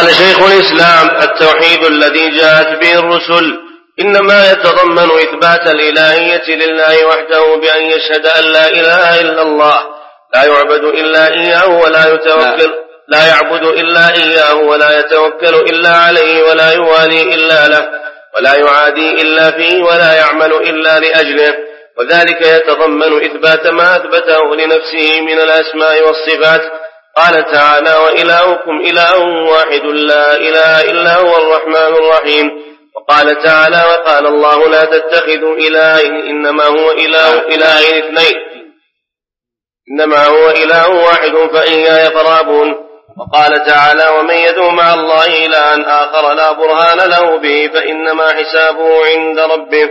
قال شيخ الإسلام: التوحيد الذي جاءت به الرسل إنما يتضمن إثبات الإلهية لله وحده بأن يشهد أن لا إله إلا الله، لا يعبد إلا إياه ولا يتوكل إلا عليه، ولا يوالي إلا له، ولا يعادي إلا فيه، ولا يعمل إلا لأجله. وذلك يتضمن إثبات ما أثبته لنفسه من الأسماء والصفات. قال تعالى: وإلهكم إله واحد لا إله إلا هو الرحمن الرحيم. وقال تعالى: وقال الله: لا تتخذوا إلهين إنما هو إله اثنين، إنما هو إله واحد فإياي فارهبون. وقال تعالى: ومن يدعو مع الله إلها آخر لا برهان له به فإنما حسابه عند ربه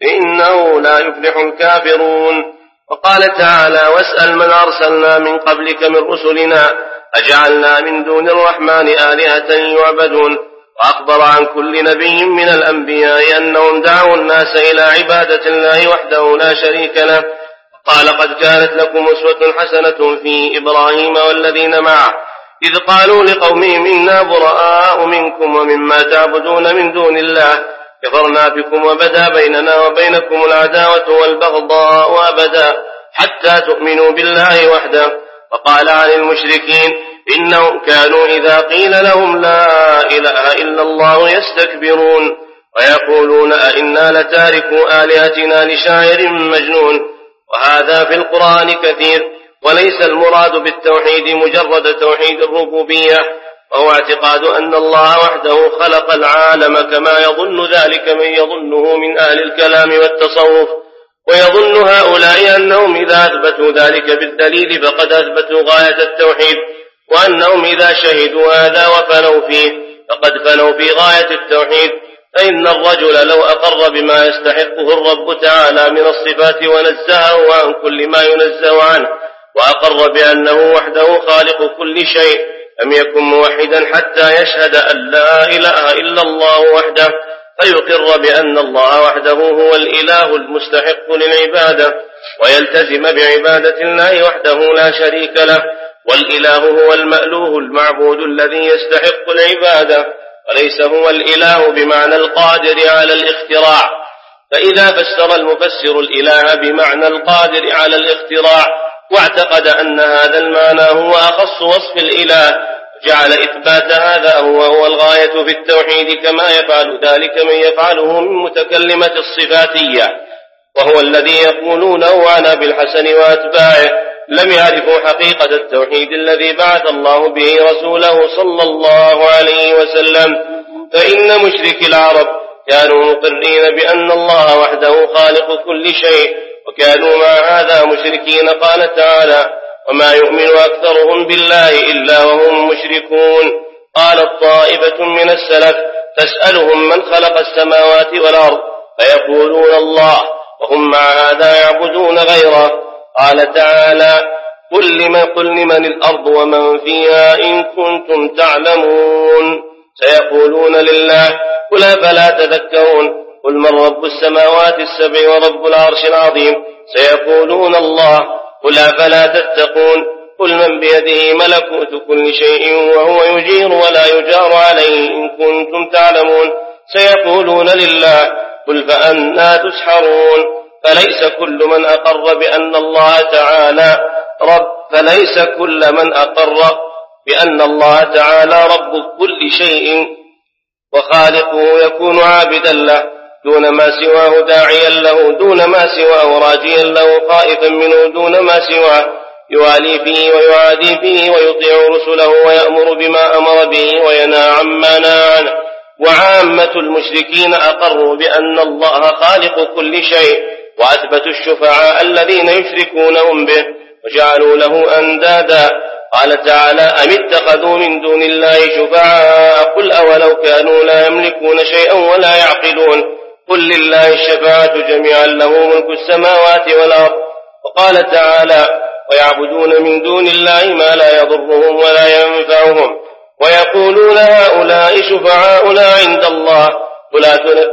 إنه لا يفلح الكافرون. وقال تعالى: واسأل من أرسلنا من قبلك من رسلنا أجعلنا من دون الرحمن آلهة يعبدون. وأخبر عن كل نبي من الأنبياء أنهم دعوا الناس إلى عبادة الله وحده لا شريك له. قال: قد كانت لكم أسوة حسنة في إبراهيم والذين معه إذ قالوا لقومهم إنا براء منكم ومما تعبدون من دون الله كفرنا بكم وبدا بيننا وبينكم العداوة والبغضاء أبدا حتى تؤمنوا بالله وحده. وقال عن المشركين: إنهم كانوا إذا قيل لهم لا إله إلا الله يستكبرون ويقولون أئنا لتاركوا آلهتنا لشاعر مجنون. وهذا في القرآن كثير. وليس المراد بالتوحيد مجرد توحيد الربوبية، وهو اعتقاد أن الله وحده خلق العالم كما يظن ذلك من يظنه من أهل الكلام والتصوف. ويظن هؤلاء أنهم إذا أثبتوا ذلك بالدليل فقد أثبتوا غاية التوحيد، وأنهم إذا شهدوا هذا وفنوا فيه فقد فنوا في غاية التوحيد. فإن الرجل لو أقر بما يستحقه الرب تعالى من الصفات ونزهه عن كل ما ينزه عنه، وأقر بأنه وحده خالق كل شيء، لم يكن موحدا حتى يشهد أن لا إله إلا الله وحده، فيقر بأن الله وحده هو الإله المستحق للعبادة، ويلتزم بعبادة الله وحده لا شريك له. والإله هو المألوه المعبود الذي يستحق العبادة، وليس هو الإله بمعنى القادر على الاختراع. فإذا فسر المفسر الإله بمعنى القادر على الاختراع واعتقد أن هذا المعنى هو أخص وصف الإله، جعل إثبات هذا هو الغاية في التوحيد، كما يفعل ذلك من يفعله من متكلمة الصفاتية، وهو الذي يقولونه عن أبي الحسن وأتباعه لم يعرفوا حقيقة التوحيد الذي بعث الله به رسوله صلى الله عليه وسلم. فإن مشركي العرب كانوا مقرين بأن الله وحده خالق كل شيء، وكانوا مع هذا مشركين. قال تعالى: وما يؤمن أكثرهم بالله إلا وهم مشركون. قالت طائفة من السلف: تسألهم من خلق السماوات والأرض فيقولون الله، وهم مع هذا يعبدون غيره. قال تعالى: قل لمن الأرض ومن فيها إن كنتم تعلمون. سيقولون لله، قل أفلا تذكرون. قل من رب السماوات السبع ورب العرش العظيم. سيقولون الله، قل أفلا تتقون. قل من بيده ملكوت كل شيء وهو يجير ولا يجار عليه إن كنتم تعلمون. سيقولون لله، قل فأنى تسحرون. فليس كل من أقر بأن الله تعالى رب كل شيء وخالقه يكون عابدا له دون ما سواه، داعيا له دون ما سواه، راجيا له خائفا منه دون ما سواه، يوالي فيه ويعادي فيه، ويطيع رسله ويأمر بما أمر به وينهى عما نهى عنه. وعامة المشركين أقروا بأن الله خالق كل شيء، وأثبتوا الشفعاء الذين يشركونهم به وجعلوا له أندادا. قال تعالى: أم اتخذوا من دون الله شفعاء قل أولو كانوا لا يملكون شيئا ولا يعقلون. قل لله الشفاعة جميعا له ملك السماوات والأرض. وقال تعالى: ويعبدون من دون الله ما لا يضرهم ولا ينفعهم ويقولون هؤلاء شفعاؤنا عند الله. قل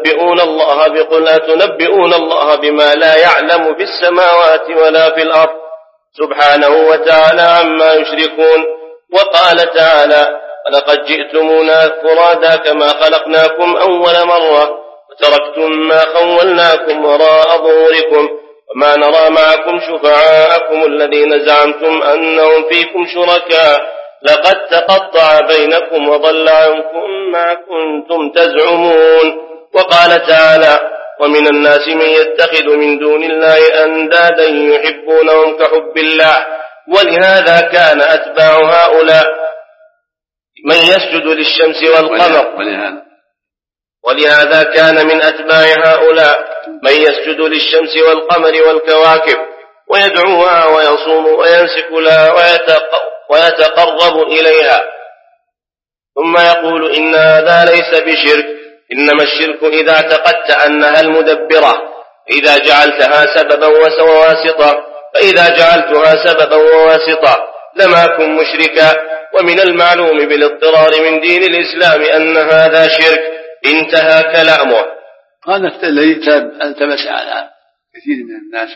أتنبئون الله بما لا يعلم في السماوات ولا في الأرض سبحانه وتعالى عما يشركون. وقال تعالى: ولقد جئتمونا فرادا كما خلقناكم أول مرة وتركتم ما خولناكم وراء ظهوركم وما نرى معكم شفعاءكم الذين زعمتم أنهم فيكم شركاء لقد تقطع بينكم وضل عنكم ما كنتم تزعمون. وقال تعالى ومن الناس من يتخذ من دون الله أندادا يحبونهم كحب الله. ولهذا كان أتباع هؤلاء من يسجد للشمس والقمر ولهذا كان من أتباع هؤلاء من يسجد للشمس والقمر والكواكب ويدعوها ويصوم وينسك لها ويتقرب إليها ثم يقول إن هذا ليس بشرك إنما الشرك إذا اعتقدت أنها المدبرة إذا جعلتها سببا وواسطة فإذا جعلتها سببا وواسطة لم أكن مشركا. ومن المعلوم بالاضطرار من دين الإسلام أن هذا شرك. انتهى كلامه. هذا الذي التبس على كثير من الناس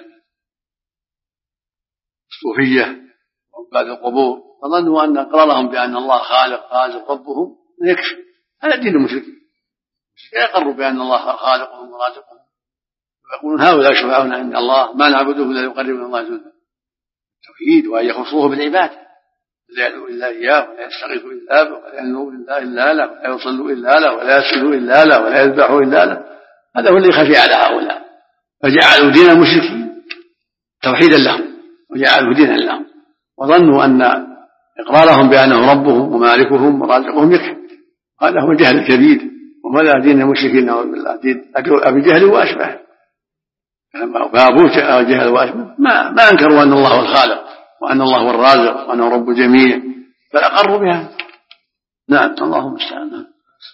الصوفية وعباد القبور فظنوا أن إقرارهم بأن الله خالق رازق ربهم يكفي. هذا دين المشركين يقروا بأن الله خالقهم ورازقهم ويقولون هؤلاء شفعاؤنا عند الله ما نعبدهم إلا يقربنا الله زلفى. التوحيد وأن يخصوه بالعبادة لا يدعو إلا إياه ولا يستغيث إلا به ولا ينظر إلا له ولا يصلوا إلا له ولا يسجدوا إلا له ولا يذبحوا إلا له. هذا هو اللي خفي على هؤلاء فجعلوا دين المشركين توحيدا لهم وجعلوا دينا لهم وظنوا أن إقرارهم بأنه ربهم ومالكهم ورازقهم يكفي. هذا هو الجهل الكبير وهذا دين المشركين نعوذ بالله دين أبي جهل وأشبه. فأبو جهل وأشبه ما أنكروا أن الله هو الخالق وأن الله هو الرازق وأنه رب الجميع فأقروا بها. نعم اللهم المستعان.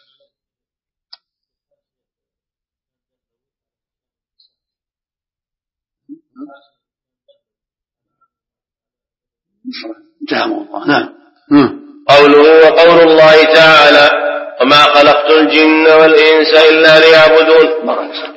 انتهى الله. نعم. قوله وقول الله تعالى وما خلقت الجن والإنس إلا ليعبدون.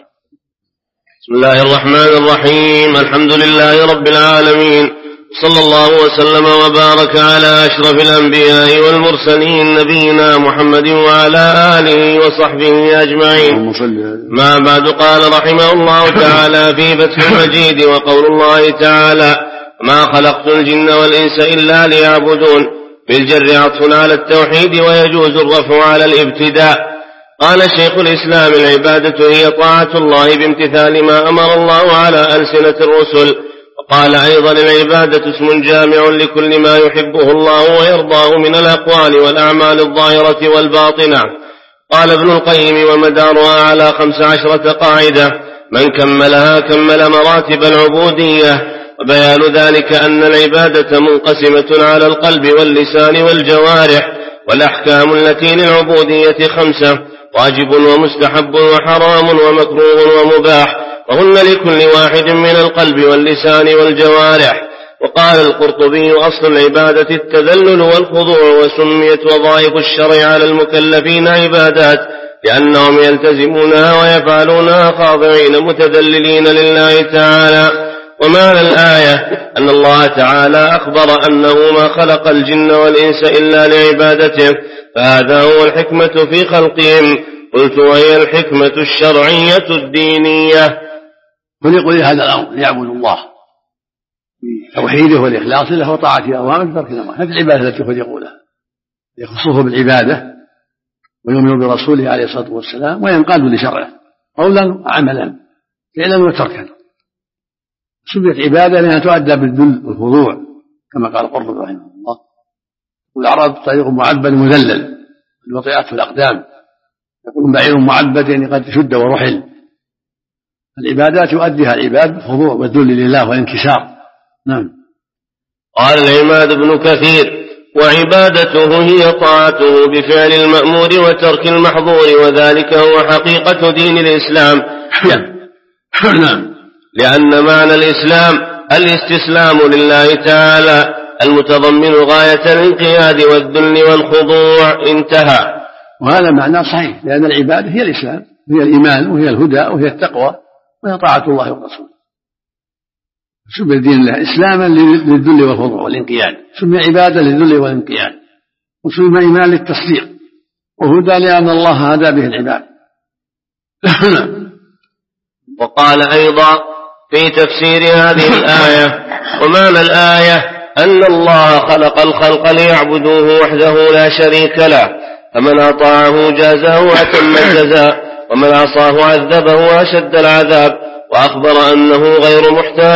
بسم الله الرحمن الرحيم. الحمد لله رب العالمين صلى الله وسلم وبارك على أشرف الأنبياء والمرسلين نبينا محمد وعلى آله وصحبه أجمعين. ما بعد قال رحمه الله تعالى في فتح المجيد وقول الله تعالى ما خلقت الجن والإنس إلا ليعبدون بالجر عطف على التوحيد ويجوز الرفع على الابتداء. قال شيخ الإسلام العبادة هي طاعة الله بامتثال ما أمر الله على ألسنة الرسل. وقال أيضا العبادة اسم جامع لكل ما يحبه الله ويرضاه من الأقوال والأعمال الظاهرة والباطنة. قال ابن القيم ومدارها على 15 قاعدة من كملها كمل مراتب العبودية. وبيان ذلك أن العبادة منقسمة على القلب واللسان والجوارح. والأحكام التي للعبودية 5 واجب ومستحب وحرام ومكروه ومباح وهن لكل واحد من القلب واللسان والجوارح. وقال القرطبي أصل العبادة التذلل والخضوع وسميت وظائف الشرع على المكلفين عبادات لأنهم يلتزمونها ويفعلونها خاضعين متذللين لله تعالى. ومعنى الآية أن الله تعالى أخبر أنه ما خلق الجن والإنس إلا لعبادته فهذا هو الحكمة في خلقهم. قلت وهي الحكمة الشرعية الدينية. فليقول هذا الأمر ليعبدوا الله بتوحيده والإخلاص له وطاعته أوامره وترك نواهيه. هذه العبادة التي خلقوا لها يخصه بالعبادة ويؤمن برسوله عليه الصلاة والسلام وينقاد لشرعه قولا وعملا فعلا وتركا. سميت عبادة لأنها تؤدى بالذل والخضوع كما قال القرطبي رحمه الله. والأعراب طريق معبد مذلل وطئته الأقدام يقول بعير معبد يعني قد شد ورحل. العبادات يؤديها العباد بالخضوع والذل لله والانكسار. نعم. قال العماد بن كثير وعبادته هي طاعته بفعل المأمور وترك المحظور وذلك هو حقيقة دين الإسلام. نعم. لأن معنى الإسلام الاستسلام لله تعالى المتضمن غاية الانقياد والذل والخضوع. انتهى. وهذا معنى صحيح لأن العبادة هي الإسلام هي الإيمان وهي الهدى وهي التقوى وهي طاعة الله ورسوله. سمي دين الله إسلاما للذل والخضوع والانقياد سمي عبادة للذل والانقياد وسمي إيمان للتصديق، وهدى لأن الله هدى به العباد. وقال أيضا في تفسير هذه الآية: ومعنى الآية أن الله خلق الخلق ليعبدوه وحده لا شريك له، فمن أطاعه جازاه وأتم الجزاء، ومن عصاه عذبه وأشد العذاب، وأخبر أنه غير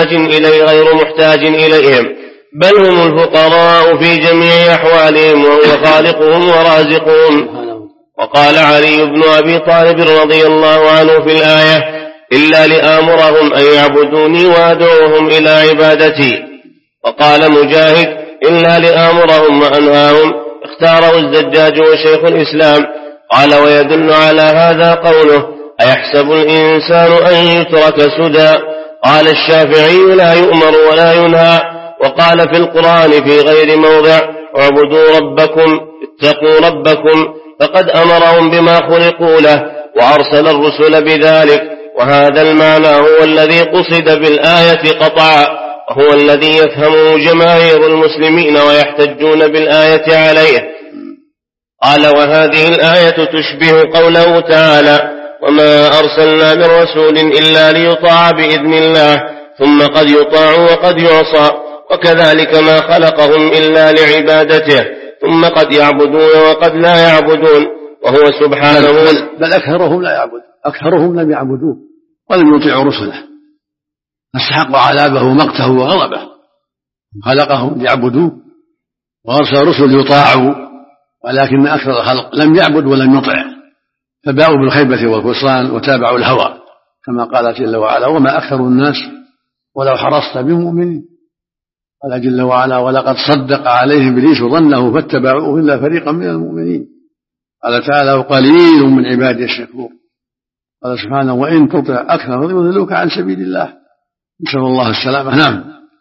محتاج إليهم، بل هم الفقراء في جميع أحوالهم، وهو خالقهم ورازقهم. وقال علي بن أبي طالب رضي الله عنه في الآية: إلا لآمرهم أن يعبدوني وأدعوهم إلى عبادتي. وقال مجاهد: إلا لآمرهم وأنهاهم. اختاره الزجاج وشيخ الإسلام. قال: ويدل على هذا قوله: أيحسب الإنسان أن يترك سدى. قال الشافعي: لا يؤمر ولا ينهى. وقال في القرآن في غير موضع: اعبدوا ربكم اتقوا ربكم، فقد أمرهم بما خلقوا له وأرسل الرسل بذلك. وهذا المعنى هو الذي قصد بالآية قطعا، وهو الذي يفهمه جماهير المسلمين ويحتجون بالآية عليه. قال: وهذه الآية تشبه قوله تعالى: وما أرسلنا من رسول إلا ليطاع بإذن الله، ثم قد يطاع وقد يعصى، وكذلك ما خلقهم إلا لعبادته، ثم قد يعبدون وقد لا يعبدون، وهو سبحانه. بل أكثرهم لا يعبد، أكثرهم لم يعبدوه ولم يطيعوا رسله، فاستحقوا عذابه ومقته وغضبه. خلقهم ليعبدوه وأرسل رسل يطاعوا، ولكن أكثر الخلق لم يعبد ولم يطع، فباءوا بالخيبة والخسران وتابعوا الهوى، كما قال جل وعلا: وما أكثر الناس ولو حرصت بمؤمنين. قال جل وعلا: ولقد صدق عليهم إبليس ظنه فاتبعوه إلا فريقا من المؤمنين. قال تعالى: وقليل من عبادي الشكور. قال سبحانه: وإن تطع أكثر يضلوك عن سبيل الله، نسأل الله السلامة. نعم.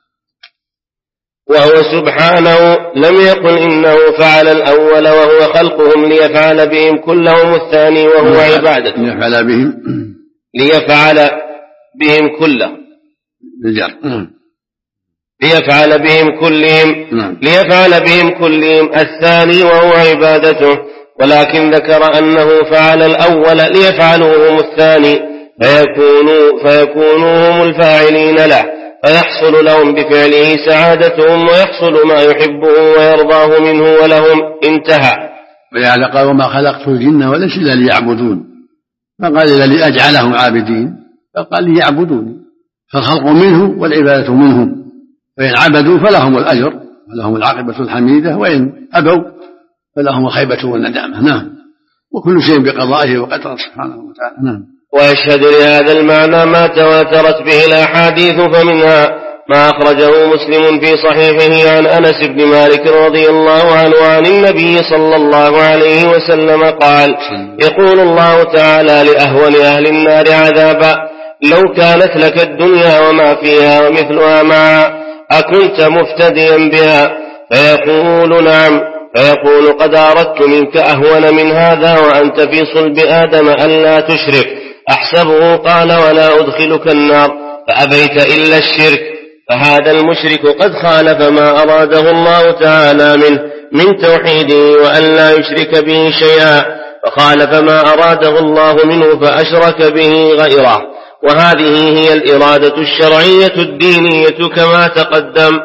وهو سبحانه لم يقل إنه فعل الأول وهو خلقهم ليفعل بهم كلهم الثاني وهو عبادته. ليفعل بهم كلهم ليفعل بهم كلهم الثاني وهو عبادته، ولكن ذكر أنه فعل الأول ليفعلوا هم الثاني فيكونوا هم الفاعلين له، فيحصل لهم بفعله سعادتهم ويحصل ما يحبه ويرضاه منه ولهم. انتهى. ولهذا قال: وما خلقت الجن والإنس إلا ليعبدون، ما قال إلا لأجعلهم عابدين، فقال ليعبدوني، فالخلق منه والعبادة منهم، فإن عبدوا فلهم الأجر ولهم العاقبة الحميدة، وإن أبوا فلهم الخيبة والندامة. نعم. وكل شيء بقضائه وقدره سبحانه وتعالى. نعم. ويشهد لهذا المعنى ما تواترت به الأحاديث، فمنها ما أخرجه مسلم في صحيحه عن أنس بن مالك رضي الله عنه عن النبي صلى الله عليه وسلم قال: يقول الله تعالى لأهون أهل النار عذابا: لو كانت لك الدنيا وما فيها ومثلها معها أكنت مفتديا بها؟ فيقول: نعم. فيقول: قد أردت منك أهون من هذا وأنت في صلب آدم ألا تشرك. أحسبه قال: ولا أدخلك النار، فأبيت إلا الشرك. فهذا المشرك قد خالف ما أراده الله تعالى منه من توحيده وأن لا يشرك به شيئا، فخالف ما أراده الله منه فأشرك به غيره. وهذه هي الإرادة الشرعية الدينية كما تقدم.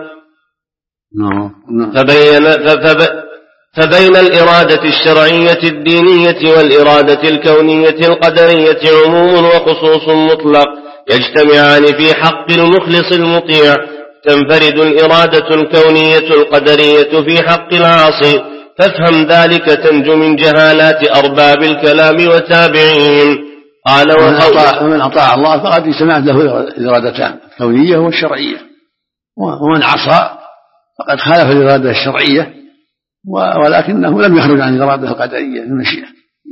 فبين الإرادة الشرعية الدينية والإرادة الكونية القدرية عموم وخصوص مطلق يجتمعان في حق المخلص المطيع. تنفرد الإرادة الكونية القدرية في حق العاصي، فافهم ذلك تنجو من جهالات أرباب الكلام وتابعين. قال: ومن أطاع الله فقد اجتمعت له الإرادتان الكونية والشرعية، ومن عصى فقد خالف الإرادة الشرعية ولكنه لم يخرج عن الإرادة القدرية المشيئة.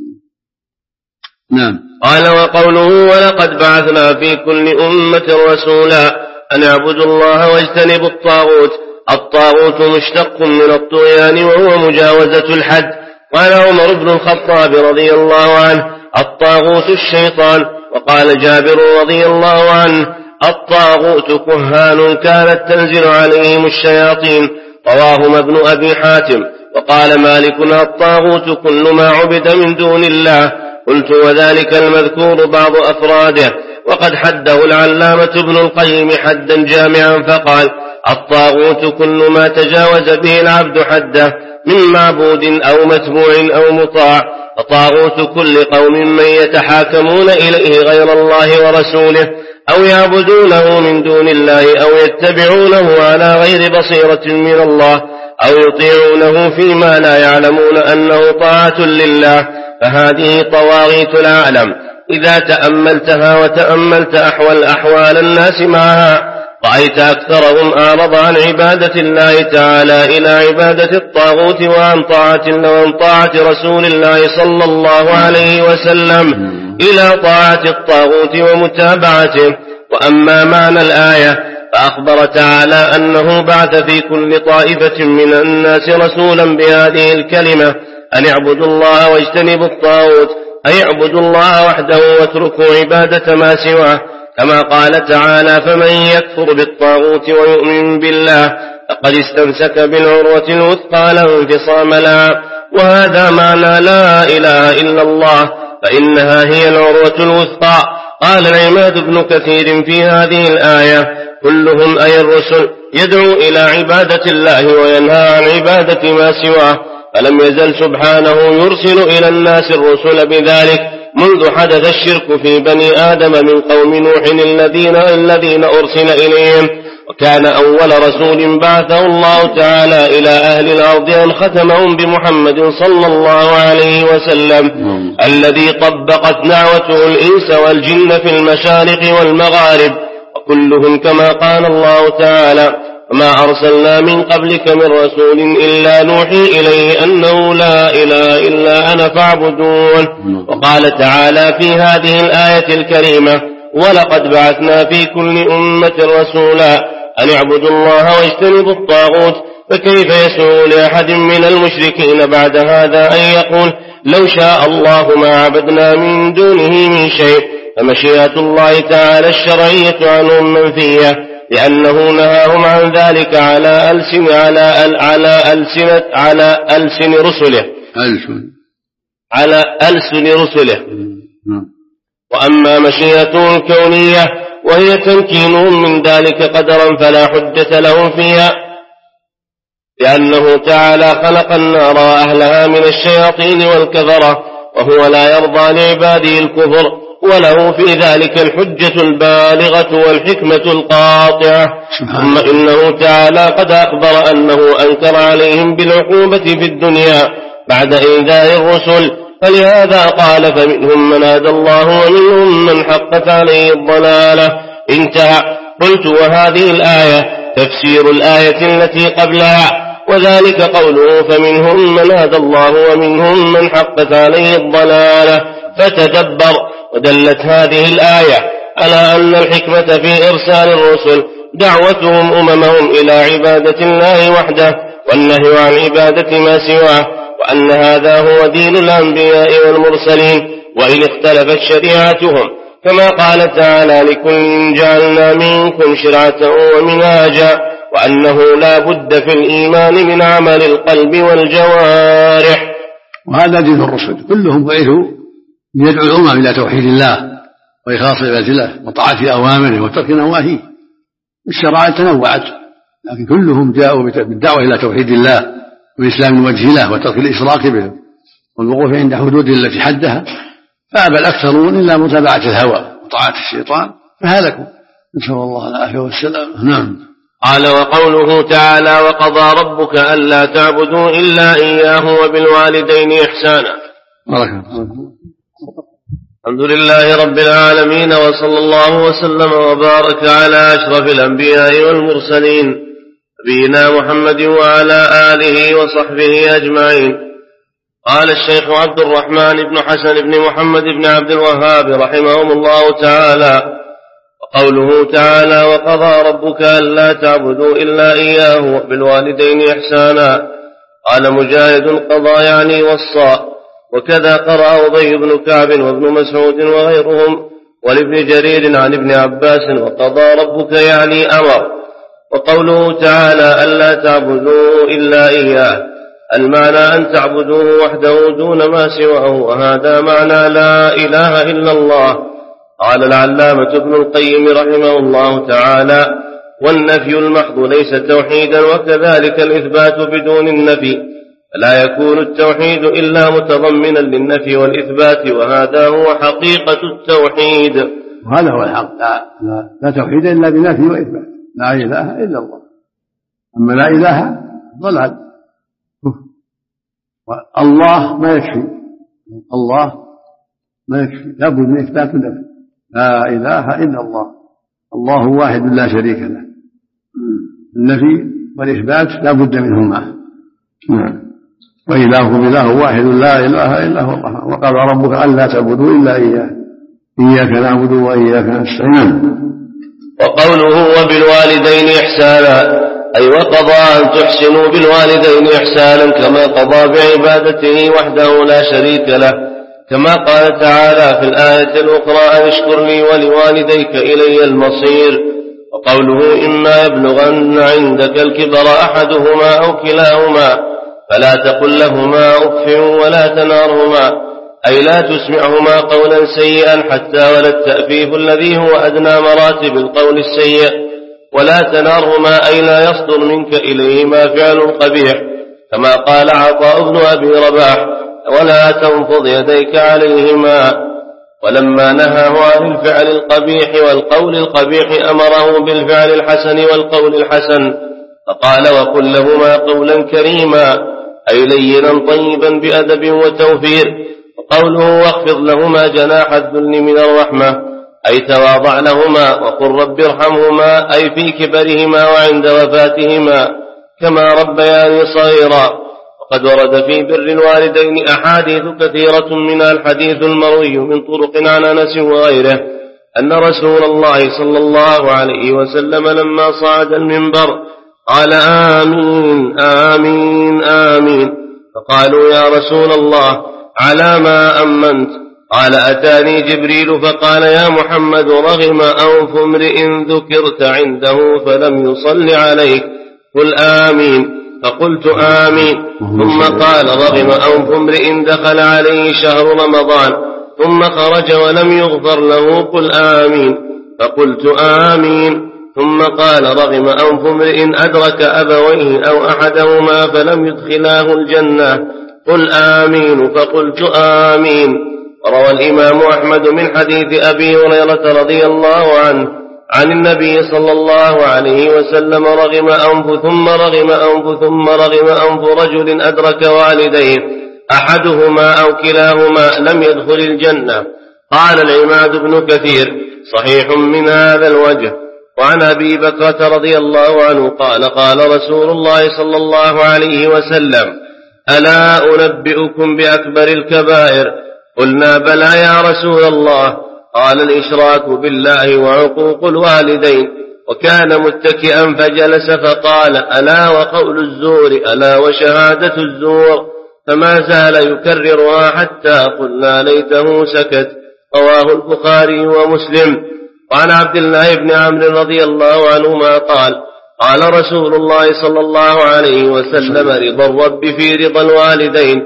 نعم. قال: وقوله: ولقد بعثنا في كل أمة رسولا أن اعبدوا الله واجتنبوا الطاغوت. الطاغوت مشتق من الطغيان وهو مجاوزة الحد. قال عمر بن الخطاب رضي الله عنه: الطاغوت الشيطان. وقال جابر رضي الله عنه: الطاغوت كهان كانت تنزل عليهم الشياطين. رواهما ابن أبي حاتم. وقال مالك الطاغوت كل ما عبد من دون الله. قلت وذلك المذكور بعض أفراده. وقد حده العلامة ابن القيم حدا جامعا فقال الطاغوت كل ما تجاوز به العبد حده من معبود أو متبوع أو مطاع. فطاغوت كل قوم من يتحاكمون إليه غير الله ورسوله أو يعبدونه من دون الله أو يتبعونه على غير بصيرة من الله أو يطيعونه فيما لا يعلمون أنه طاعة لله، فهذه طواغيت العالم. إذا تأملتها وتأملت أحوال الناس معها رأيت أكثرهم أعرض عن عبادة الله تعالى إلى عبادة الطاغوت وعن طاعة رسول الله صلى الله عليه وسلم إلى طاعة الطاغوت ومتابعته. وأما معنى الآية فأخبر تعالى أنه بعث في كل طائفة من الناس رسولا بهذه الكلمة أن اعبدوا الله واجتنبوا الطاغوت، أي اعبدوا الله وحده واتركوا عبادة ما سواه، كما قال تعالى فمن يكفر بالطاغوت ويؤمن بالله فقد استمسك بالعروة الوثقى لا انفصام لها. وهذا معنى لا إله إلا الله، فإنها هي العروة الوثقى. قال العماد بن كثير في هذه الآية كلهم أي الرسل يدعو إلى عبادة الله وينهى عن عبادة ما سواه، فلم يزل سبحانه يرسل إلى الناس الرسل بذلك منذ حدث الشرك في بني آدم من قوم نوح الذين أرسل إليهم. وكان أول رسول بعثه الله تعالى إلى أهل الأرض أن ختمهم بمحمد صلى الله عليه وسلم الذي طبقت دعوته الإنس والجن في المشارق والمغارب، وكلهم كما قال الله تعالى وما أرسلنا من قبلك من رسول إلا نوحي إليه أنه لا إله إلا أنا فاعبدون. وقال تعالى في هذه الآية الكريمة ولقد بعثنا في كل أمة رسولا أن اعبدوا الله واجتنبوا الطاغوت. فكيف يسوء لأحد من المشركين بعد هذا أن يقول لو شاء الله ما عبدنا من دونه من شيء؟ فمشيئة الله تعالى الشرعية عنهم منفية، لأنه نهاهم عن ذلك على ألسن رسله. وأما مشيئته الكونية وهي تمكينهم من ذلك قدرا فلا حجة لهم فيها، لأنه تعالى خلق النار وأهلها من الشياطين والكفرة، وهو لا يرضى لعباده الكفر، وله في ذلك الحجة البالغة والحكمة القاطعة. ثم إنه تعالى قد أخبر أنه أنكر عليهم بالعقوبة في الدنيا بعد إنذار الرسل، فلهذا قال فمنهم من هدى الله ومنهم من حقت عليه الضلالة. انتهى. قلت وهذه الآية تفسير الآية التي قبلها، وذلك قوله فمنهم من هدى الله ومنهم من حقت عليه الضلالة. فتدبر. ودلت هذه الآية على أن الحكمة في إرسال الرسل دعوتهم أممهم إلى عبادة الله وحده والنهي عن عبادة ما سواه، وأن هذا هو دين الأنبياء والمرسلين وإن اختلفت شريعتهم، كما قال تعالى لكل جعلنا منكم شرعة ومنهاجا، وأنه لا بد في الإيمان من عمل القلب والجوارح. وهذا دين الرسل كلهم بعثوا ليدعو الأمم إلى توحيد الله وإخلاص عبادة الله وطاعة أوامره وترك نواهيه. الشرائع تنوعت لكن كلهم جاءوا بالدعوة إلى توحيد الله وإسلام وجه الله وترك الإشراك به والوقوف عند حدوده التي حدها، فأبى الأكثرون إلا متابعة الهوى وطاعة الشيطان فهلكوا، نسأل الله العافية والسلام. نعم. قال وقوله تعالى وقضى ربك ألا تعبدوا إلا إياه وبالوالدين إحسانا. الحمد لله رب العالمين، وصلى الله وسلم وبارك على أشرف الأنبياء والمرسلين نبينا محمد وعلى آله وصحبه أجمعين. قال الشيخ عبد الرحمن بن حسن بن محمد بن عبد الوهاب رحمهم الله تعالى وقوله تعالى وقضى ربك ألا تعبدوا إلا إياه وبالوالدين إحسانا. قال مجاهد قضى يعني وصى، وكذا قرأ أبي بن كعب وابن مسعود وغيرهم ولابن جرير عن ابن عباس وقضى ربك يعني أمر. وقوله تعالى ألا تعبدوا إلا إياه المعنى أن تعبدوه وحده دون ما سواه، وهذا معنى لا إله إلا الله. قال العلامة ابن القيم رحمه الله تعالى: والنفي المحض ليس توحيدا، وكذلك الإثبات بدون النفي، فلا يكون التوحيد إلا متضمنا للنفي والإثبات، وهذا هو حقيقة التوحيد. وهذا هو الحق، لا توحيد إلا بنفي وإثبات، لا إله إلا الله. أما لا إله ضلال، الله ما يكفي، الله ما يكفي، لابد من إثبات النفي، لا إله إلا الله، الله واحد لا شريك له. النفي والإثبات لا بد منهما. وإلهكم إله واحد لا إله إلا هو الله. وقال ربك ألا تعبدوا إلا إياه، إياك نعبد وإياك نستعين. وقوله وبالوالدين إحسانا، أي وقضى أن تحسنوا بالوالدين إحسانا كما قضى بعبادته وحده لا شريك له، كما قال تعالى في الآية الأخرى: أن اشكر لي ولوالديك إلي المصير. وقوله إما يبلغن عندك الكبر أحدهما أو كلاهما فلا تقل لهما أف ولا تنهرهما، أي لا تسمعهما قولا سيئا حتى ولا التأفيف الذي هو أدنى مراتب القول السيء، ولا تنهرهما أي لا يصدر منك إليهما فعل قبيح، كما قال عطاء بن أبي رباح: ولا تنفض يديك عليهما. ولما نهاه عن الفعل القبيح والقول القبيح أمره بالفعل الحسن والقول الحسن، فقال: وقل لهما قولا كريما، أي لينا طيبا بأدب وتوفير. وقوله واخفض لهما جناح الذل من الرحمة، أي تواضع لهما، وقل رب ارحمهما، أي في كبرهما وعند وفاتهما، كما ربياني صغيرا. وقد ورد في بر الوالدين أحاديث كثيرة، منها الحديث المروي من طرق عن أنس وغيره أن رسول الله صلى الله عليه وسلم لما صعد المنبر قال: آمين آمين آمين. فقالوا: يا رسول الله على ما أمنت؟ قال: أتاني جبريل فقال: يا محمد رغم أنف امرئ ذكرت عنده فلم يصل عليك، قل آمين. فقلت آمين. ثم قال: رغم أنف امرئ دخل عليه شهر رمضان ثم خرج ولم يغفر له، قل آمين. فقلت آمين. ثم قال: رغم أنف امرئ أدرك أبويه أو أحدهما فلم يدخلاه الجنة، قل آمين. فقلت آمين. روى الإمام أحمد من حديث أبي هريرة رضي الله عنه عن النبي صلى الله عليه وسلم: رغم أنف ثم رغم أنف ثم رغم أنف رجل أدرك والديه أحدهما أو كلاهما لم يدخل الجنة. قال العماد بن كثير: صحيح من هذا الوجه. وعن أبي بكرة رضي الله عنه قال: قال رسول الله صلى الله عليه وسلم: ألا أنبئكم بأكبر الكبائر؟ قلنا: بلى يا رسول الله. قال: الإشراك بالله وعقوق الوالدين. وكان متكئا فجلس فقال: ألا وقول الزور، ألا وشهادة الزور، فما زال يكررها حتى قلنا ليته سكت. رواه البخاري ومسلم. وعن عبد الله بن عمرو رضي الله عنهما قال: قال رسول الله صلى الله عليه وسلم: رضا الرب في رضا الوالدين،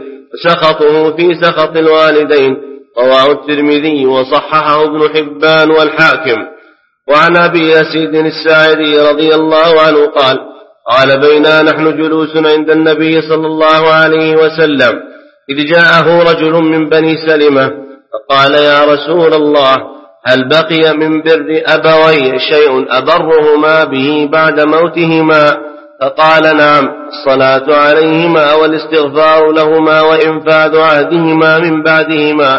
وسخطه في سخط الوالدين. رواه الترمذي وصححه ابن حبان والحاكم. وعن أبي يزيد الساعدي رضي الله عنه قال: قال: بينا نحن جلوس عند النبي صلى الله عليه وسلم إذ جاءه رجل من بني سلمة فقال: يا رسول الله، هل بقي من بر أبوي شيء أبرهما به بعد موتهما؟ فقال: نعم، الصلاة عليهما والاستغفار لهما وإنفاذ عهدهما من بعدهما،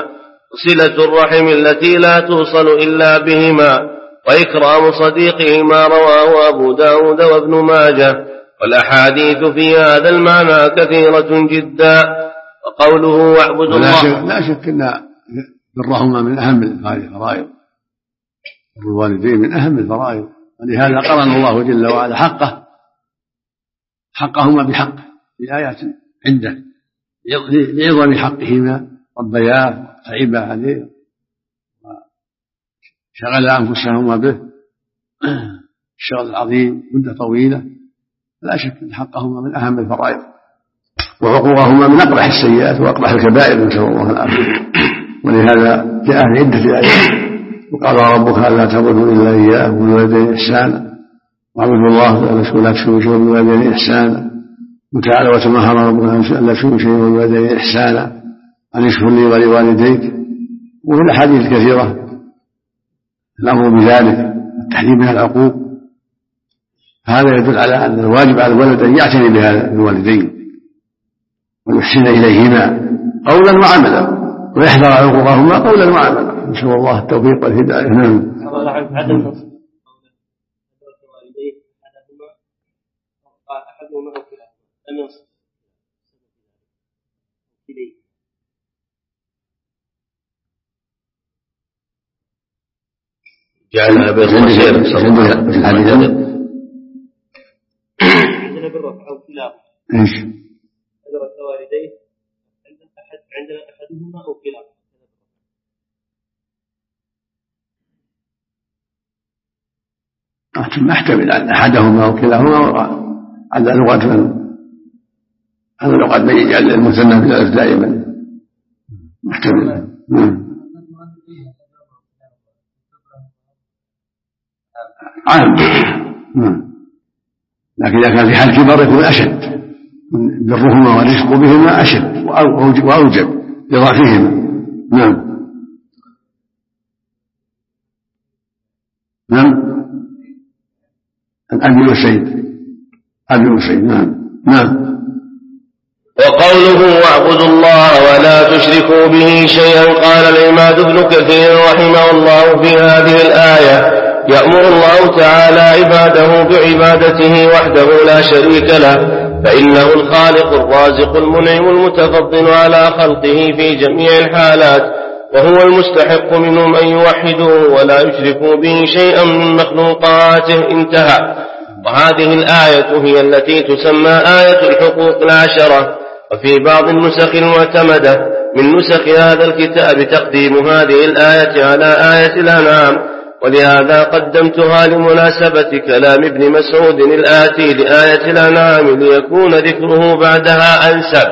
صلة الرحم التي لا توصل إلا بهما، وإكرام صديقهما. رواه أبو داود وابن ماجه. والأحاديث في هذا المعنى كثيرة جدا. وقوله واعبد الله، لا شك أن برهما من أهم الفرائض، بر الوالدين من أهم الفرائض، ولهذا قرن الله جل وعلا حقهما بحقه في آيات عنده لعظم حقهما، ربياه تعبا عليه وشغل أنفسهما به الشغل العظيم مدة طويلة. لا شك أن حقهما من أهم الفرائض. وعقوقهما من أقبح السيئات وأقبح الكبائر، نسأل الله العافية. ولهذا جاء في عدة آيات: وقال ربك ألا تعبدوا إلا إياه وبالوالدين إحسانا واعبدوا الله ولا تشركوا شيئا وبالوالدين إحسانا وتعالى وما حرم ربك ألا تشركوا شيئا وبالوالدين إحسانا أن اشكر لي ولوالديك. وفي الأحاديث الكثيرة الأمر بذلك، التحذير من العقوق. هذا يدل على أن الواجب على الولد أن يعتني بهذا الوالدين ويحسن إليهما قولا وعملا ويحذر عقوقهما قولا وعملا. نسأل الله التوفيق والهداية. نعم. جعلها بالخير عندنا بالرفع أو كلاهما. إيش؟ حضرة والديه عندنا أحدهما أو كلاهما. محتمل أن أحدهما أو كلاهما على لغة من يجعل المثنى بالألف دائما محتمل. عام. لكن إذا كان في حال كبر يكون أشد، برهما والرزق بهما أشد وأوجب لضعفهما. نعم. الأبي والسيد. نعم. وقوله واعبدوا الله ولا تشركوا به شيئا، قال العماد بن كثير رحمه الله في هذه الآية: يأمر الله تعالى عباده بعبادته وحده لا شريك له، فإنه الخالق الرازق المنعم المتفضل على خلقه في جميع الحالات، وهو المستحق منهم أن يوحدوه ولا يشركوا به شيئا من مخلوقاته. انتهى. وهذه الآية هي التي تسمى آية الحقوق العشرة. وفي بعض النسخ المعتمدة من نسخ هذا الكتاب تقديم هذه الآية على آية الأنعام، ولهذا قدمتها لمناسبة كلام ابن مسعود الآتي لآية الأنعام ليكون ذكره بعدها أنسب.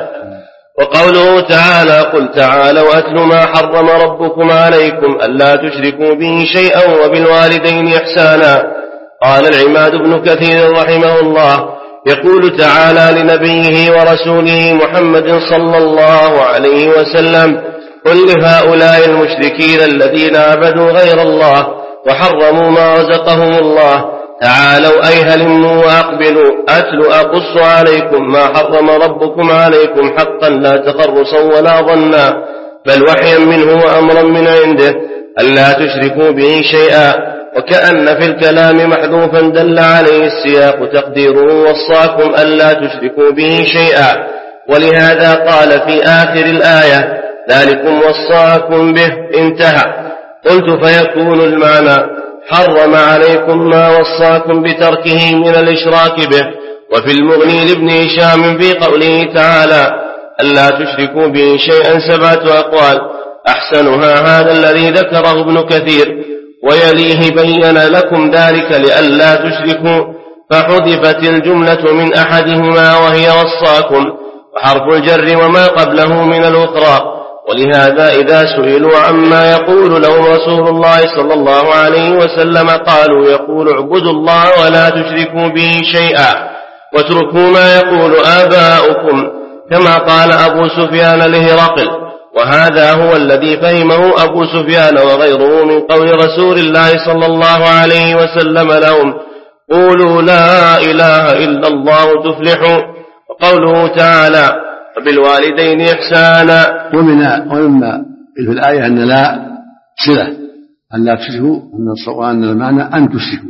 وقوله تعالى: قل تعالوا أتل ما حرم ربكم عليكم ألا تشركوا به شيئا وبالوالدين إحسانا. قال العماد بن كثير رحمه الله: يقول تعالى لنبيه ورسوله محمد صلى الله عليه وسلم: قل لهؤلاء المشركين الذين عبدوا غير الله وحرموا ما رزقهم الله: تعالوا أي هلموا وأقبلوا أتل أقص عليكم ما حرم ربكم عليكم حقا لا تخرصا ولا ظنا، بل وحيا منه وأمرا من عنده ألا تشركوا به شيئا. وكأن في الكلام محذوفا دل عليه السياق تقديره: وصاكم ألا تشركوا به شيئا. ولهذا قال في آخر الآية: ذلكم وصاكم به. انتهى. قلت: فيكون المعنى: حرم عليكم ما وصاكم بتركه من الإشراك به. وفي المغني لابن هشام في قوله تعالى: ألا تشركوا به شيئا 7 أقوال، أحسنها هذا الذي ذكره ابن كثير، ويليه بين لكم ذلك لئلا تشركوا، فحذفت الجملة من أحدهما وهي وصاكم، وحرف الجر وما قبله من الأخرى. ولهذا إذا سئلوا عما يقول لهم رسول الله صلى الله عليه وسلم قالوا: يقول اعبدوا الله ولا تشركوا به شيئا واتركوا ما يقول آباؤكم، كما قال أبو سفيان لهرقل. وهذا هو الذي فهمه أبو سفيان وغيره من قول رسول الله صلى الله عليه وسلم لهم: قولوا لا إله إلا الله تفلحوا. وقوله تعالى: وبالوالدين إحسانا. ومما في الآية أن لا صلة، أن لا تشركوا، وأن المعنى أن تشركوا.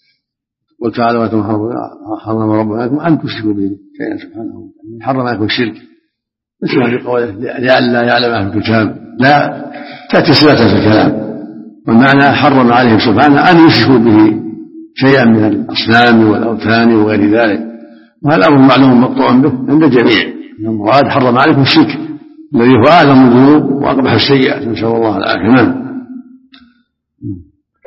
قل تعالوا وأتم حرم ربكم أن تشركوا به شيئا سبحانه وتعالى، حرم عليكم الشرك، مثل ما في قوله: لئلا يعلم أهل الكتاب. لا تأتي صلة في الكلام، والمعنى حرم عليهم سبحانه أن يشركوا به شيئا من الأصنام والأوثان وغير ذلك، وهذا أمر معلوم مقطوع به عند الجميع. المراد حرم عليكم الشرك الذي هو أعظم الذنوب وأقبح السيئات، نسأل الله العافية.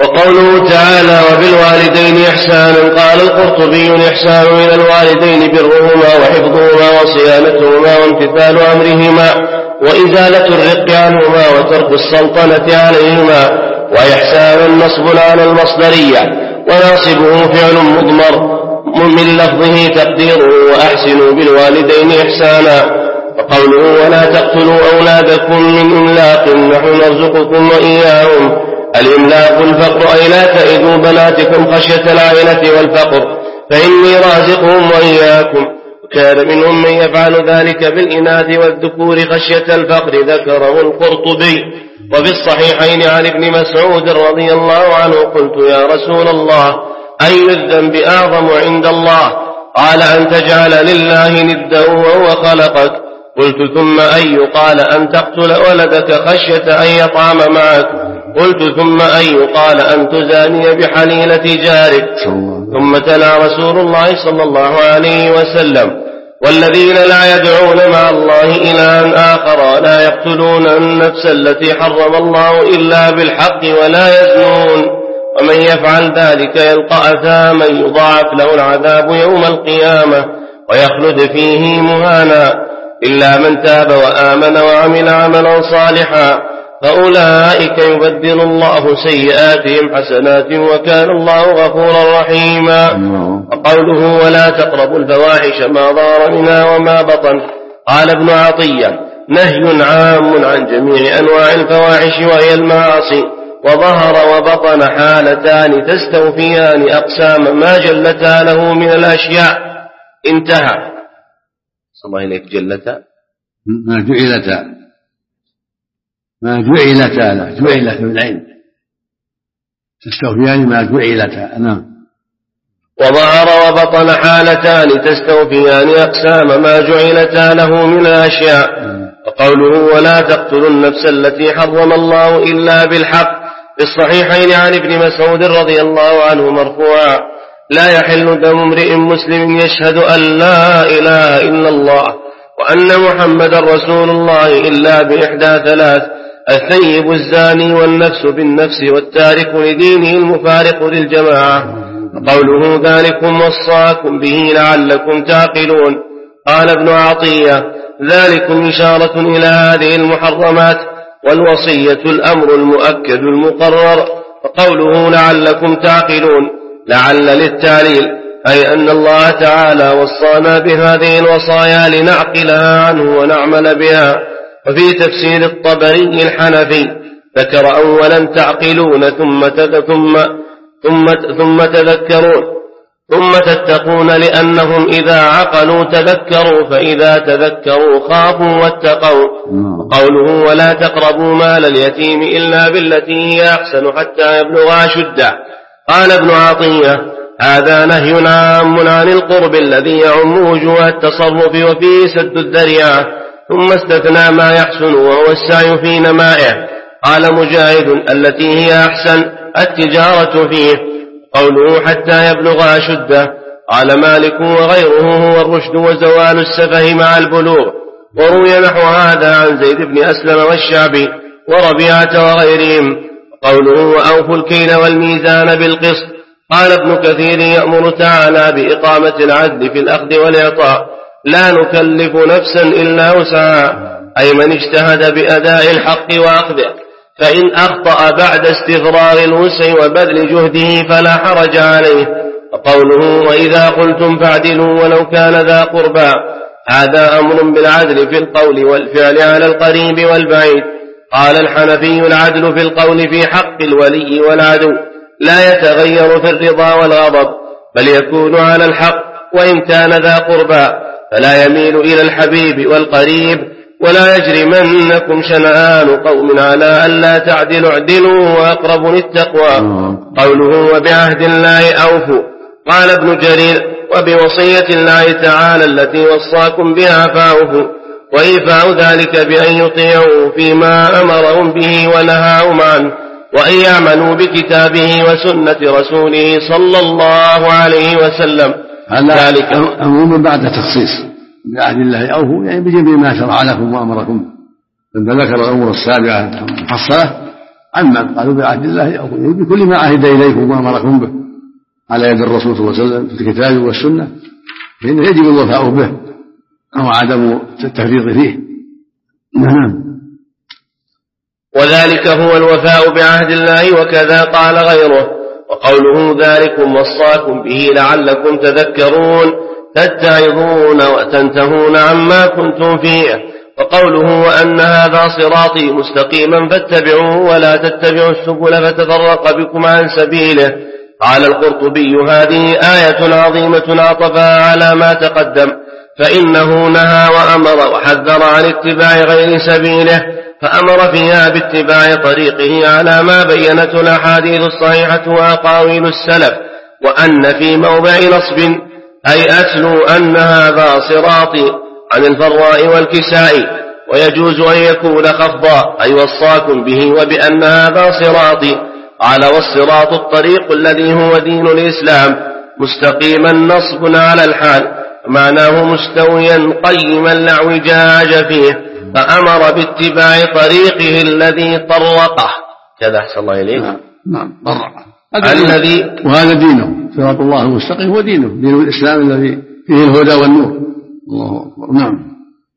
وقوله تعالى وبالوالدين إحسانا قال القرطبي الإحسان إلى الوالدين برهما وحفظهما وصيانتهما وامتثال أمرهما وإزالة الرق عنهما وترك السلطنة عليهما. وإحسان نصب على المصدرية وناصبه فعل مضمر من لفظه تقديره وأحسنوا بالوالدين إحسانا. وقوله ولا تقتلوا أولادكم من إملاق نحن نرزقكم وإياهم. الإملاق الفقر أي لا تئدوا بناتكم خشية العائلة والفقر فإني رازقهم وإياكم. وكان منهم من يفعل ذلك بالإناث والذكور خشية الفقر ذكره القرطبي. وفي الصحيحين عن ابن مسعود رضي الله عنه قلت يا رسول الله أي الذنب أعظم عند الله؟ قال أن تجعل لله ندا وهو خلقك. قلت ثم أي؟ قال أن تقتل ولدك خشية أن يطعم معك. قلت ثم أي؟ قال أن تزاني بحليلة جارك. ثم تلا رسول الله صلى الله عليه وسلم والذين لا يدعون مع الله إلها آخر لا يقتلون النفس التي حرم الله إلا بالحق ولا يزنون ومن يفعل ذلك يلقى أثاما يضاعف له العذاب يوم القيامة ويخلد فيه مهانا إلا من تاب وآمن وعمل عملا صالحا فأولئك يبدل الله سيئاتهم حسنات وكان الله غفورا رحيما. وقوله ولا تقربوا الفواحش ما ظهر منها وما بطن قال ابن عطية نهي عام عن جميع أنواع الفواحش وهي المعاصي وظهر وبطن حالتان تستوفيان أقسام ما جلتا له من الأشياء. انتهى. صلى الله إليك جلتا ما جعلتا لا جعلت بالعين تستوفيان ما جعلتا. نعم. وظهر وبطن حالتان تستوفيان أقسام ما جعلتا له من الأشياء. وقوله ولا تقتلوا النفس التي حرم الله إلا بالحق في الصحيحين عن ابن مسعود رضي الله عنه مرفوعا لا يحل دم امرئ مسلم يشهد أن لا إله إلا الله وأن محمدا رسول الله إلا بإحدى ثلاث الثيب الزاني والنفس بالنفس والتارك لدينه المفارق للجماعة. قوله ذلكم وصاكم به لعلكم تعقلون. قال ابن عطية ذلكم إشارة إلى هذه المحرمات والوصية الأمر المؤكد المقرر. وقوله لعلكم تعقلون لعل للتعليل أي أن الله تعالى وصانا بهذه الوصايا لنعقلها عنه ونعمل بها. وفي تفسير الطبري الحنفي ذكر أولا تعقلون ثم تذكرون ثم تتقون لأنهم إذا عقلوا تذكروا فإذا تذكروا خافوا واتقوا. قوله ولا تقربوا مال اليتيم إلا بالتي هي أحسن حتى يبلغ أشده. قال ابن عطية هذا نهي عام عن القرب الذي يعم وجوه التصرف وفيه سد الذريعة ثم استثنى ما يحسن وهو السعي في نمائه. قال مجاهد التي هي أحسن التجارة فيه. قوله حتى يبلغ أشده. قال مالك وغيره هو الرشد وزوال السفه مع البلوغ. وروي نحو هذا عن زيد بن أسلم والشعبي وربيعة وغيرهم. قوله وأوفوا الكيل والميزان بالقسط. قال ابن كثير يأمر تعالى بإقامة العدل في الأخذ والإعطاء لا نكلف نفسا إلا وسعها أي من اجتهد بأداء الحق وأخذه فإن أخطأ بعد استفراغ الوسع وبذل جهده فلا حرج عليه. وقوله وإذا قلتم فاعدلوا ولو كان ذا قربى هذا أمر بالعدل في القول والفعل على القريب والبعيد. قال الحنفي العدل في القول في حق الولي والعدو لا يتغير في الرضا والغضب بل يكون على الحق وإن كان ذا قربى فلا يميل إلى الحبيب والقريب. ولا يجرمنكم شنآن قوم على ألا تعدلوا اعدلوا وأقرب للتقوى. قوله وبعهد الله أوفوا. قال ابن جرير وبوصية الله تعالى التي وصاكم بها فأوفوا. وإيفاء ذلك بأن يطيعوا فيما أمرهم به ونهاهم عنه وأن يعملوا بكتابه وسنة رسوله صلى الله عليه وسلم. ذلك عموم بعد تخصيص بعهد الله أوفوا يعني بجميع ما شرع لكم وأمركم. لما ذكر الأمور السابعة المحصلة عما قالوا بعهد الله أو بكل ما عهد إليكم وأمركم به على يد الرسول صلى الله عليه وسلم في الكتاب والسنة، فإنه يجب الوفاء به وعدم التفريط فيه. وذلك هو الوفاء بعهد الله. وكذا قال غيره: وقوله ذلكم وصاكم به لعلكم تذكرون تتعظون وتنتهون عما كنتم فيه. وقوله: وأن هذا صراطي مستقيما فاتبعوه ولا تتبعوا السبل فتفرق بكم عن سبيله. قال القرطبي: هذه آية عظيمة عطفها على ما تقدم، فإنه نهى وأمر وحذر عن اتباع غير سبيله، فأمر فيها باتباع طريقه على ما بينته الأحاديث الصحيحة وأقاويل السلف. وأن في موضع نصب أي أتلو أن هذا صراطي عن الفراء والكساء، ويجوز أن يكون خفضا أي وصاكم به وبأن هذا صراطي. قال: والصراط الطريق الذي هو دين الإسلام مستقيما نصب على الحال، معناه مستويا قيما لا اعوجاج فيه، فأمر باتباع طريقه الذي طرقه. كذا أحسن الله إليك. نعم طرقه الذي وهذا دينه، صراط الله المستقيم هو دينه، دين الإسلام الذي فيه الهدى والنور. الله أكبر. نعم.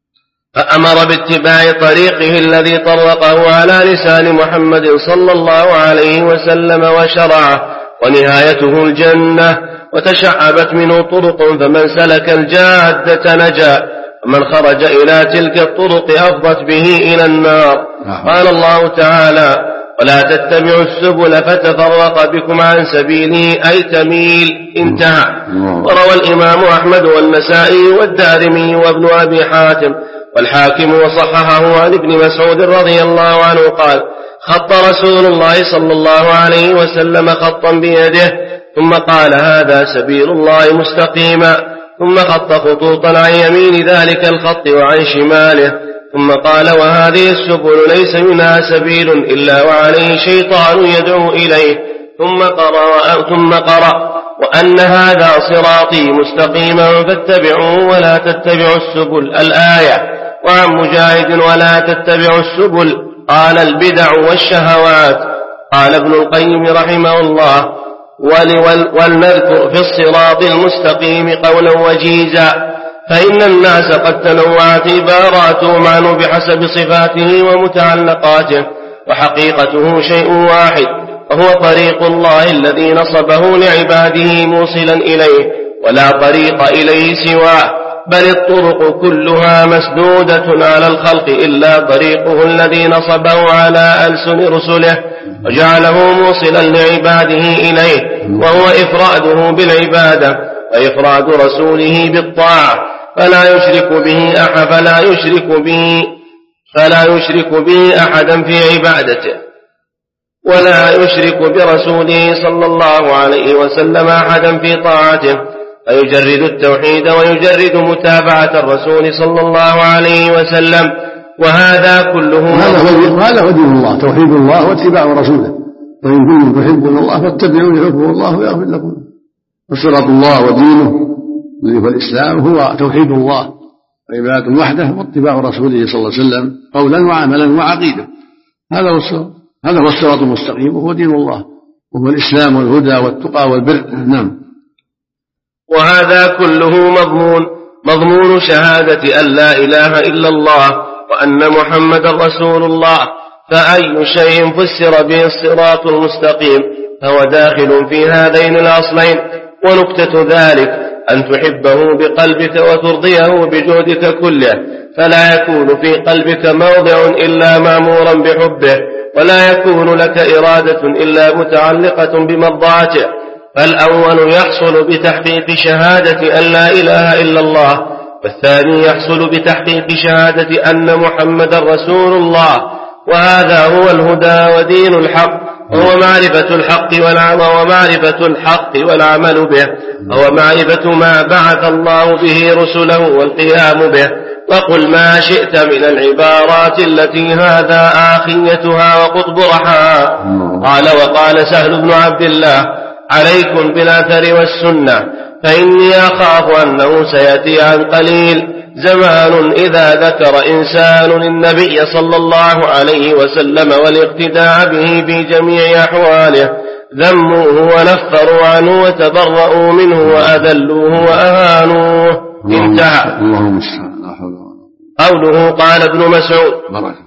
فأمر باتباع طريقه الذي طرقه على لسان محمد صلى الله عليه وسلم وشرعه، ونهايته الجنة، وتشعبت منه طرق، فمن سلك الجادة نجا، ومن خرج إلى تلك الطرق أفضت به إلى النار. قال الله تعالى: ولا تتبعوا السبل فتفرق بكم عن سبيله أي تميل. انتهى. وروى الإمام أحمد والنسائي والدارمي وابن أبي حاتم والحاكم وصححه عن ابن مسعود رضي الله عنه قال: خط رسول الله صلى الله عليه وسلم خطا بيده، ثم قال: هذا سبيل الله مستقيما، ثم خط خطوطا عن يمين ذلك الخط وعن شماله، ثم قال: وهذه السبل ليس منها سبيل إلا وعليه شيطان يدعو إليه، ثم قرأ: وأن هذا صراطي مستقيما فاتبعوه ولا تتبعوا السبل الآية. وعن مجاهد: ولا تتبعوا السبل قال: البدع والشهوات. قال ابن القيم رحمه الله: ولنذكر في الصراط المستقيم قولا وجيزا، فإن الناس قد تنوعت عباراتهم عنه بحسب صفاته ومتعلقاته، وحقيقته شيء واحد، وهو طريق الله الذي نصبه لعباده موصلا إليه، ولا طريق إليه سواه، بل الطرق كلها مسدودة على الخلق إلا طريقه الذي نصبه على ألسن رسله وجعله موصلا لعباده إليه، وهو إفراده بالعبادة وإفراد رسوله بالطاعة، فلا يشرك به أحدا في عبادته، ولا يشرك برسوله صلى الله عليه وسلم أحدا في طاعته، فيجرد التوحيد ويجرد متابعة الرسول صلى الله عليه وسلم. وهذا كله هذا هو دين الله، توحيد الله واتباع رسوله. وإن كنتم تحبون الله فاتبعوني يحبكم الله ويغفر لكم. وصراط الله ودينه الذي هو الإسلام هو توحيد الله وعبادة وحده واتباع رسوله صلى الله عليه وسلم قولا وعملا وعقيدة. هذا هو الصراط المستقيم، وهو دين الله، وهو الإسلام والهدى والتقى والبر. نعم. وهذا كله مضمون شهادة أن لا إله إلا الله وأن محمد رسول الله. فأي شيء فسر به الصراط المستقيم فهو داخل في هذين الأصلين. ونكتة ذلك أن تحبه بقلبك وترضيه بجهدك كله، فلا يكون في قلبك موضع إلا مأمورا بحبه، ولا يكون لك إرادة إلا متعلقة بمرضاته. فالأول يحصل بتحقيق شهادة أن لا إله إلا الله، والثاني يحصل بتحقيق شهادة أن محمد رسول الله. وهذا هو الهدى ودين الحق، وهو معرفة الحق والعمل به، وهو معرفة ما بعث الله به رسله والقيام به. وقل ما شئت من العبارات التي هذا آخيتها وقطب رحاها. قال: وقال سهل بن عبد الله: عليكم بالأثر والسنة، فإني أخاف أنه سيأتي عن قليل زمان إذا ذكر إنسان النبي صلى الله عليه وسلم والاقتداء به في جميع أحواله ذموه ونفروا عنه وتبرؤوا منه وأذلوه وأهانوه. انتهى. اللهم صل. قوله قال ابن مسعود